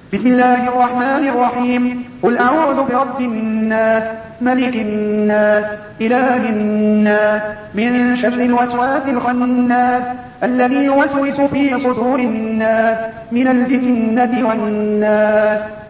بسم الله الرحمن الرحيم. قل أعوذ برب الناس، ملك الناس، إله الناس، من شر الوسواس الخناس، الذي يوسوس في صدور الناس من الجنة والناس.